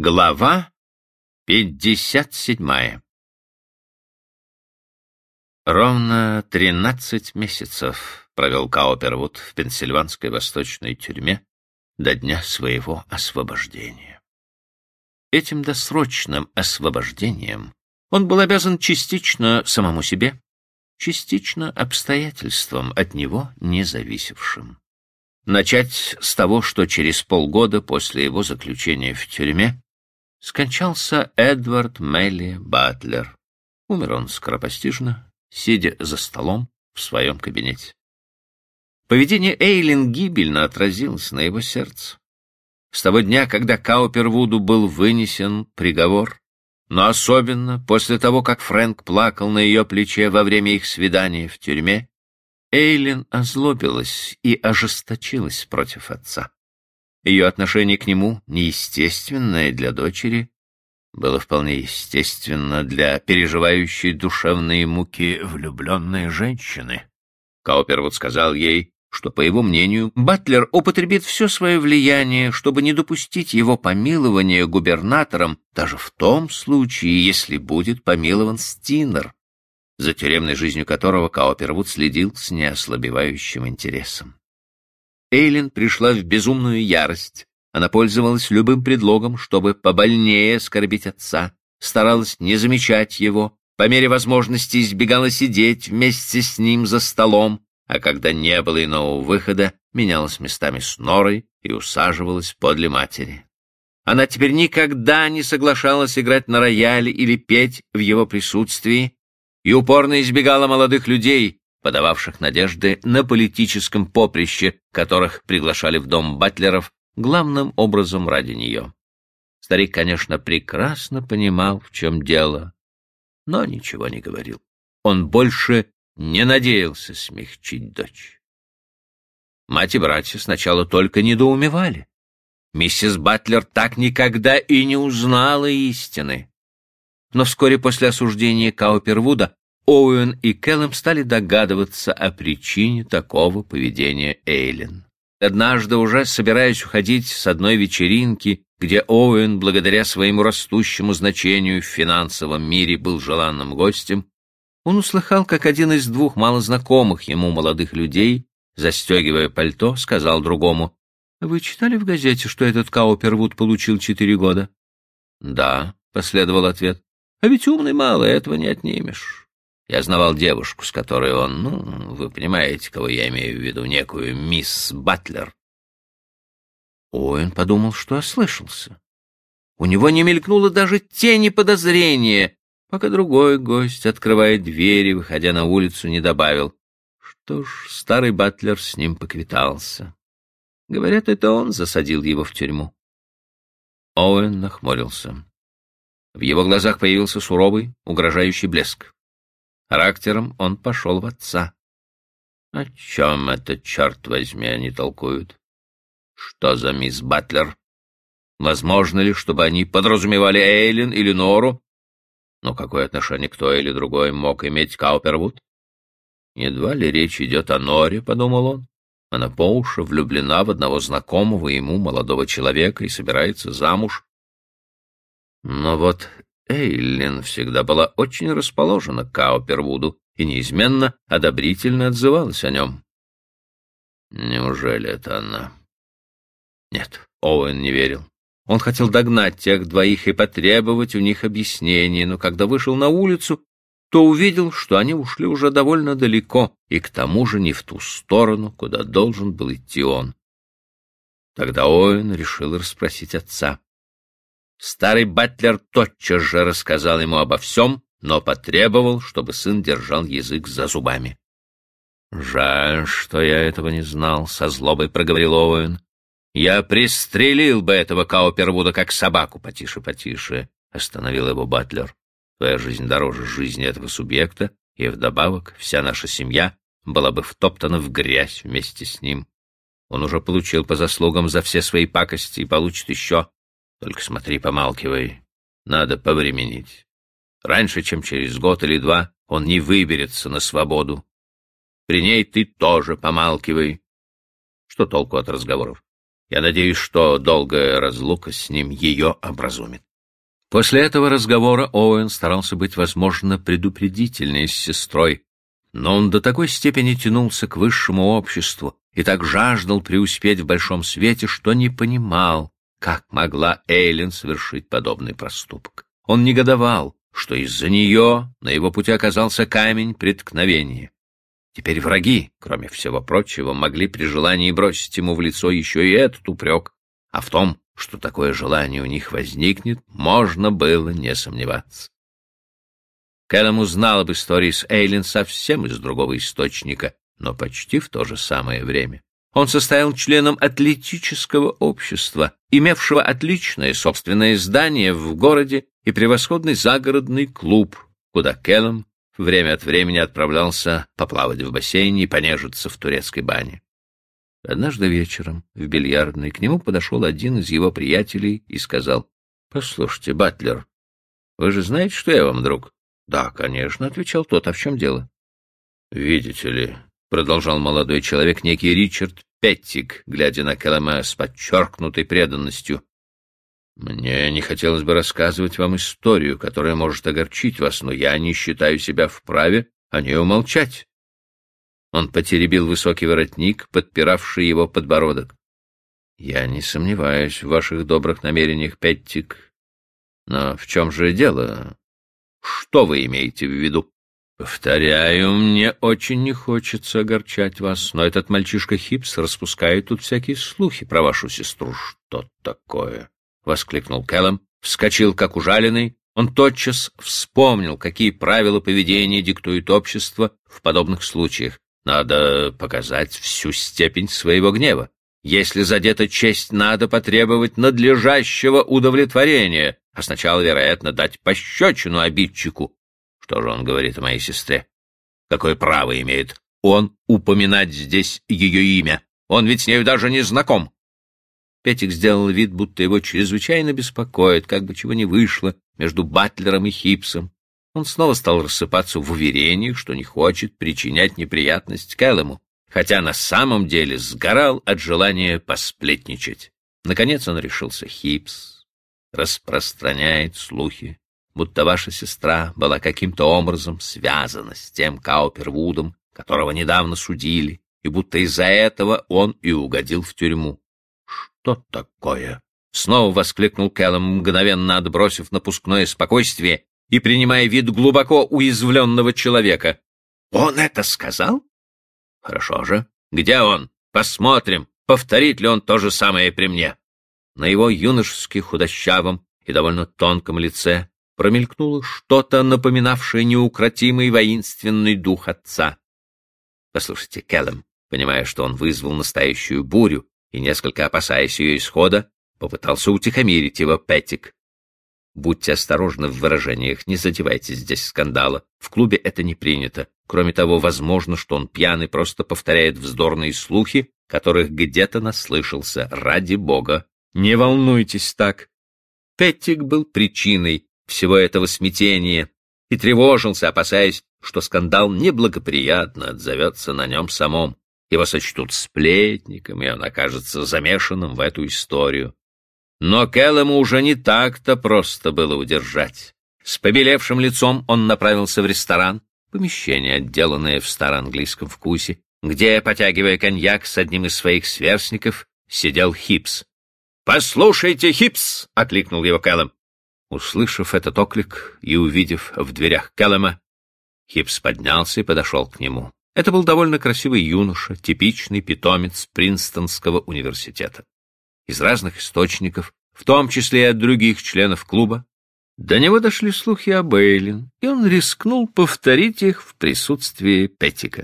Глава 57. Ровно 13 месяцев провел Каупервуд в пенсильванской восточной тюрьме до дня своего освобождения. Этим досрочным освобождением он был обязан частично самому себе, частично обстоятельствам, от него не зависевшим. Начать с того, что через полгода после его заключения в тюрьме скончался Эдвард Мелли Батлер. Умер он скоропостижно, сидя за столом в своем кабинете. Поведение Эйлин гибельно отразилось на его сердце. С того дня, когда Каупервуду был вынесен приговор, но особенно после того, как Фрэнк плакал на ее плече во время их свидания в тюрьме, Эйлин озлобилась и ожесточилась против отца. Ее отношение к нему, неестественное для дочери, было вполне естественно для переживающей душевные муки влюбленной женщины. Каупервуд сказал ей, что, по его мнению, Батлер употребит все свое влияние, чтобы не допустить его помилования губернатором, даже в том случае, если будет помилован Стинер, за тюремной жизнью которого Каупервуд следил с неослабевающим интересом. Эйлин пришла в безумную ярость. Она пользовалась любым предлогом, чтобы побольнее оскорбить отца, старалась не замечать его, по мере возможности избегала сидеть вместе с ним за столом, а когда не было иного выхода, менялась местами с Норой и усаживалась подле матери. Она теперь никогда не соглашалась играть на рояле или петь в его присутствии и упорно избегала молодых людей, подававших надежды на политическом поприще, которых приглашали в дом Батлеров главным образом ради нее. Старик, конечно, прекрасно понимал, в чем дело, но ничего не говорил. Он больше не надеялся смягчить дочь. Мать и братья сначала только недоумевали. Миссис Батлер так никогда и не узнала истины. Но вскоре после осуждения Каупервуда Оуэн и Келлем стали догадываться о причине такого поведения Эйлин. Однажды, уже собираясь уходить с одной вечеринки, где Оуэн, благодаря своему растущему значению в финансовом мире, был желанным гостем, он услыхал, как один из двух малознакомых ему молодых людей, застегивая пальто, сказал другому: «Вы читали в газете, что этот Каупервуд получил 4 года?» «Да», — последовал ответ. «А ведь умный малый, этого не отнимешь. Я знавал девушку, с которой он, вы понимаете, кого я имею в виду, некую мисс Батлер». Оуэн подумал, что ослышался. У него не мелькнуло даже тени подозрения, пока другой гость, открывая двери, выходя на улицу, не добавил: что ж, старый Батлер с ним поквитался. Говорят, это он засадил его в тюрьму. Оуэн нахмурился. В его глазах появился суровый, угрожающий блеск. Характером он пошел в отца. О чем это, черт возьми, они толкуют? Что за мисс Батлер? Возможно ли, чтобы они подразумевали Эйлин или Нору? Но какое отношение к той или другой мог иметь Каупервуд? Едва ли речь идет о Норе, — подумал он. Она по уши влюблена в одного знакомого ему молодого человека и собирается замуж. Но вот Эйлин всегда была очень расположена к Каупервуду и неизменно одобрительно отзывалась о нем. Неужели это она? Нет, Оуэн не верил. Он хотел догнать тех двоих и потребовать у них объяснений, но когда вышел на улицу, то увидел, что они ушли уже довольно далеко, и к тому же не в ту сторону, куда должен был идти он. Тогда Оуэн решил расспросить отца. Старый Батлер тотчас же рассказал ему обо всем, но потребовал, чтобы сын держал язык за зубами. «Жаль, что я этого не знал», — со злобой проговорил Оуэн. «Я пристрелил бы этого Каупервуда как собаку». «Потише, потише», — остановил его Батлер. «Твоя жизнь дороже жизни этого субъекта, и вдобавок вся наша семья была бы втоптана в грязь вместе с ним. Он уже получил по заслугам за все свои пакости и получит еще. Только смотри, помалкивай. Надо повременить. Раньше, чем через год или 2, он не выберется на свободу. При ней ты тоже помалкивай». Что толку от разговоров? Я надеюсь, что долгая разлука с ним ее образумит. После этого разговора Оуэн старался быть, возможно, предупредительнее с сестрой, но он до такой степени тянулся к высшему обществу и так жаждал преуспеть в большом свете, что не понимал, как могла Эйлин совершить подобный проступок. Он негодовал, что из-за нее на его пути оказался камень преткновения. Теперь враги, кроме всего прочего, могли при желании бросить ему в лицо еще и этот упрек, а в том, что такое желание у них возникнет, можно было не сомневаться. Кэллам узнал об истории с Эйлин совсем из другого источника, но почти в то же самое время. Он состоял членом атлетического общества, имевшего отличное собственное здание в городе и превосходный загородный клуб, куда Кэллам время от времени отправлялся поплавать в бассейне и понежиться в турецкой бане. Однажды вечером в бильярдной к нему подошел один из его приятелей и сказал: «Послушайте, Батлер, вы же знаете, что я вам друг?» «Да, конечно», — отвечал тот. «А в чем дело?» «Видите ли», — продолжал молодой человек, некий Ричард Петтик, глядя на Кэллама с подчеркнутой преданностью, «мне не хотелось бы рассказывать вам историю, которая может огорчить вас, но я не считаю себя вправе о ней умолчать». Он потеребил высокий воротник, подпиравший его подбородок. «Я не сомневаюсь в ваших добрых намерениях, Петтик. Но в чем же дело? Что вы имеете в виду?» «Повторяю, мне очень не хочется огорчать вас, но этот мальчишка Хипс распускает тут всякие слухи про вашу сестру». «Что такое?» — воскликнул Кэллам, вскочил как ужаленный. Он тотчас вспомнил, какие правила поведения диктует общество в подобных случаях. Надо показать всю степень своего гнева. Если задета честь, надо потребовать надлежащего удовлетворения, а сначала, вероятно, дать пощечину обидчику. Что же он говорит о моей сестре? Какое право имеет он упоминать здесь ее имя? Он ведь с нею даже не знаком. Петтик сделал вид, будто его чрезвычайно беспокоит, как бы чего не вышло между Батлером и Хипсом. Он снова стал рассыпаться в уверениях, что не хочет причинять неприятность Кэллэму, хотя на самом деле сгорал от желания посплетничать. Наконец он решился: «Хипс распространяет слухи, будто ваша сестра была каким-то образом связана с тем Каупервудом, которого недавно судили, и будто из-за этого он и угодил в тюрьму». «Что такое?» — снова воскликнул Кэллам, мгновенно отбросив напускное спокойствие и принимая вид глубоко уязвленного человека. «Он это сказал? Хорошо же. Где он? Посмотрим, повторит ли он то же самое при мне». На его юношески худощавом и довольно тонком лице промелькнуло что-то, напоминавшее неукротимый воинственный дух отца. «Послушайте, Кэллам», понимая, что он вызвал настоящую бурю и несколько опасаясь ее исхода, попытался утихомирить его Петтик. «Будьте осторожны в выражениях, не задевайте здесь скандала. В клубе это не принято. Кроме того, возможно, что он пьяный просто повторяет вздорные слухи, которых где-то наслышался. Ради бога, не волнуйтесь так». Петтик был причиной всего этого смятения и тревожился, опасаясь, что скандал неблагоприятно отзовется на нем самом. Его сочтут сплетником, и он окажется замешанным в эту историю. Но Кэллэму уже не так-то просто было удержать. С побелевшим лицом он направился в ресторан, помещение, отделанное в староанглийском вкусе, где, потягивая коньяк с одним из своих сверстников, сидел Хипс. «Послушайте, Хипс!» — окликнул его Кэллэм. Услышав этот оклик и увидев в дверях Кэллэма, Хипс поднялся и подошел к нему. Это был довольно красивый юноша, типичный питомец Принстонского университета. Из разных источников, в том числе и от других членов клуба, до него дошли слухи об Эйлин, и он рискнул повторить их в присутствии Петтика.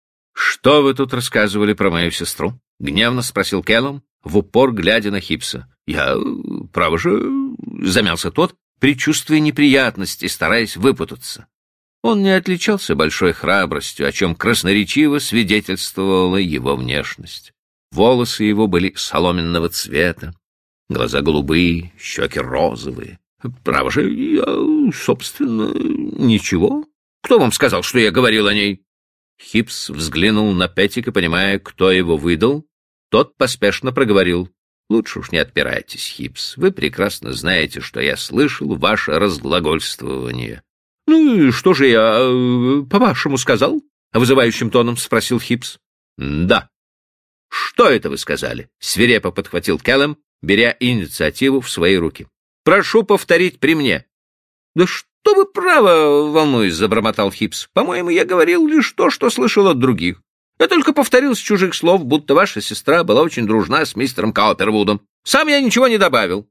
«Что вы тут рассказывали про мою сестру?» — гневно спросил Кэллам, в упор глядя на Хипса. «Я, право же...» — замялся тот, предчувствуя неприятности, стараясь выпутаться. Он не отличался большой храбростью, о чем красноречиво свидетельствовала его внешность. Волосы его были соломенного цвета, глаза голубые, щеки розовые. «Право же, я, собственно, ничего. Кто вам сказал, что я говорил о ней?» Хипс взглянул на Петтика, понимая, кто его выдал. Тот поспешно проговорил: Лучше уж не отпирайтесь, Хипс. Вы прекрасно знаете, что я слышал ваше разглагольствование. — Ну и что же я, по-вашему, сказал? — вызывающим тоном спросил Хипс. — Да. — Что это вы сказали? — свирепо подхватил Келлем, беря инициативу в свои руки. — Прошу повторить при мне. — Да что вы, право, волнуюсь, — забормотал Хипс. — По-моему, я говорил лишь то, что слышал от других. Я только повторил с чужих слов, будто ваша сестра была очень дружна с мистером Каупервудом. Сам я ничего не добавил.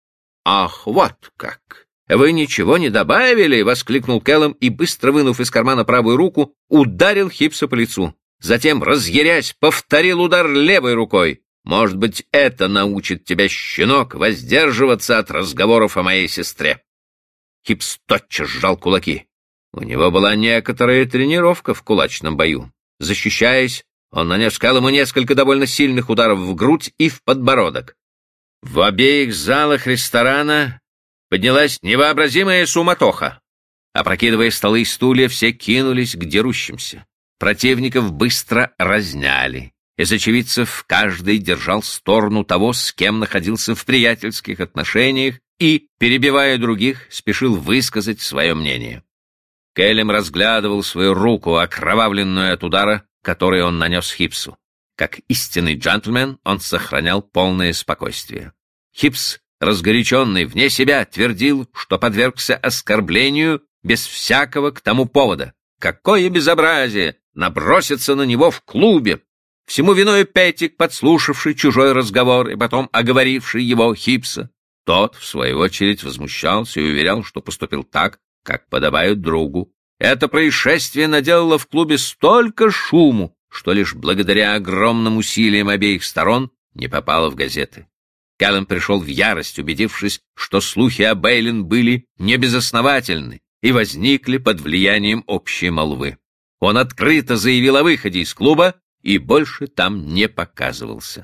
— Ах, вот как! Вы ничего не добавили! — воскликнул Келлем и, быстро вынув из кармана правую руку, ударил Хипса по лицу. Затем, разъярясь, повторил удар левой рукой. Может быть, это научит тебя, щенок, воздерживаться от разговоров о моей сестре. Хипс тотчас сжал кулаки. У него была некоторая тренировка в кулачном бою. Защищаясь, он нанес Келлему несколько довольно сильных ударов в грудь и в подбородок. В обеих залах ресторана поднялась невообразимая суматоха. Опрокидывая столы и стулья, все кинулись к дерущимся. Противников быстро разняли. Из очевидцев каждый держал сторону того, с кем находился в приятельских отношениях, и, перебивая других, спешил высказать свое мнение. Келлем разглядывал свою руку, окровавленную от удара, который он нанес Хипсу. Как истинный джентльмен, он сохранял полное спокойствие. Хипс, разгоряченный вне себя, твердил, что подвергся оскорблению без всякого к тому повода. Какое безобразие! Наброситься на него в клубе! Всему виною Петтик, подслушавший чужой разговор и потом оговоривший его Хипса. Тот, в свою очередь, возмущался и уверял, что поступил так, как подобает другу. Это происшествие наделало в клубе столько шуму, что лишь благодаря огромным усилиям обеих сторон не попало в газеты. Келлем пришел в ярость, убедившись, что слухи о Бейлин были небезосновательны и возникли под влиянием общей молвы. Он открыто заявил о выходе из клуба и больше там не показывался.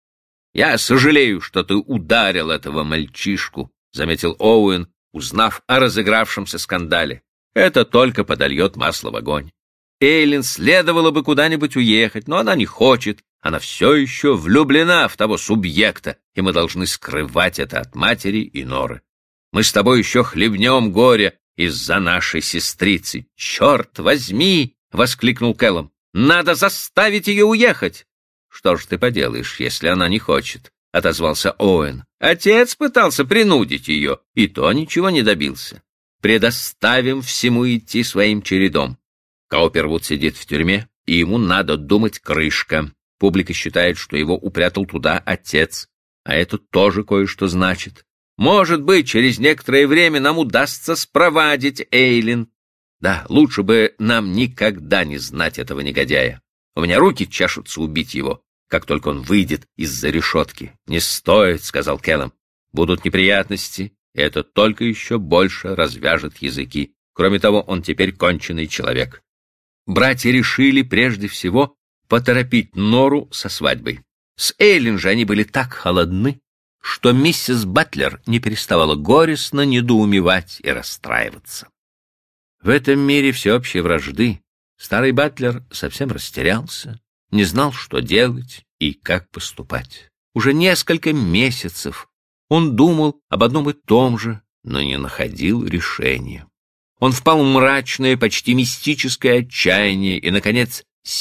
«Я сожалею, что ты ударил этого мальчишку», — заметил Оуэн, узнав о разыгравшемся скандале. «Это только подольет масло в огонь. Эйлин следовало бы куда-нибудь уехать, но она не хочет. Она все еще влюблена в того субъекта, и мы должны скрывать это от матери и Норы. Мы с тобой еще хлебнем горе из-за нашей сестрицы. Черт возьми!» — воскликнул Келлем. «Надо заставить ее уехать!» «Что ж ты поделаешь, если она не хочет?» — отозвался Оуэн. «Отец пытался принудить ее, и то ничего не добился. Предоставим всему идти своим чередом. Каупервуд сидит в тюрьме, и ему надо думать крышка. Публика считает, что его упрятал туда отец, а это тоже кое-что значит. Может быть, через некоторое время нам удастся спровадить Эйлин. Да, лучше бы нам никогда не знать этого негодяя. У меня руки чешутся убить его, как только он выйдет из-за решетки. «Не стоит», — сказал Келлем. «Будут неприятности, и это только еще больше развяжет языки. Кроме того, он теперь конченый человек». Братья решили прежде всего поторопить Нору со свадьбой. С Эйлин же они были так холодны, что миссис Батлер не переставала горестно недоумевать и расстраиваться. В этом мире всеобщей вражды старый Батлер совсем растерялся, не знал, что делать и как поступать. Уже несколько месяцев он думал об одном и том же, но не находил решения. Он впал в мрачное, почти мистическое отчаяние и, наконец,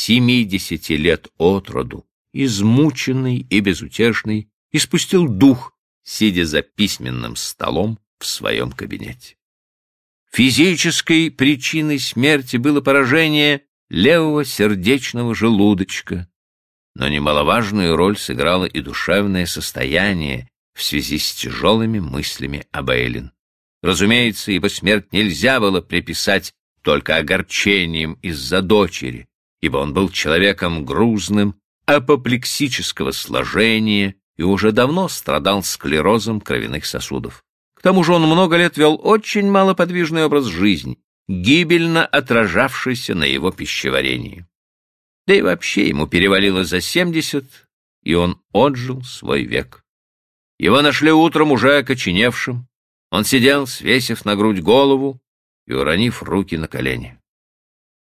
70 лет от роду, измученный и безутешный, испустил дух, сидя за письменным столом в своем кабинете. Физической причиной смерти было поражение левого сердечного желудочка, но немаловажную роль сыграло и душевное состояние в связи с тяжелыми мыслями об Эйлин. Разумеется, его смерть нельзя было приписать только огорчением из-за дочери, ибо он был человеком грузным, апоплексического сложения и уже давно страдал склерозом кровяных сосудов. К тому же он много лет вел очень малоподвижный образ жизни, гибельно отражавшийся на его пищеварении. Да и вообще ему перевалило за 70, и он отжил свой век. Его нашли утром уже окоченевшим. Он сидел, свесив на грудь голову и уронив руки на колени.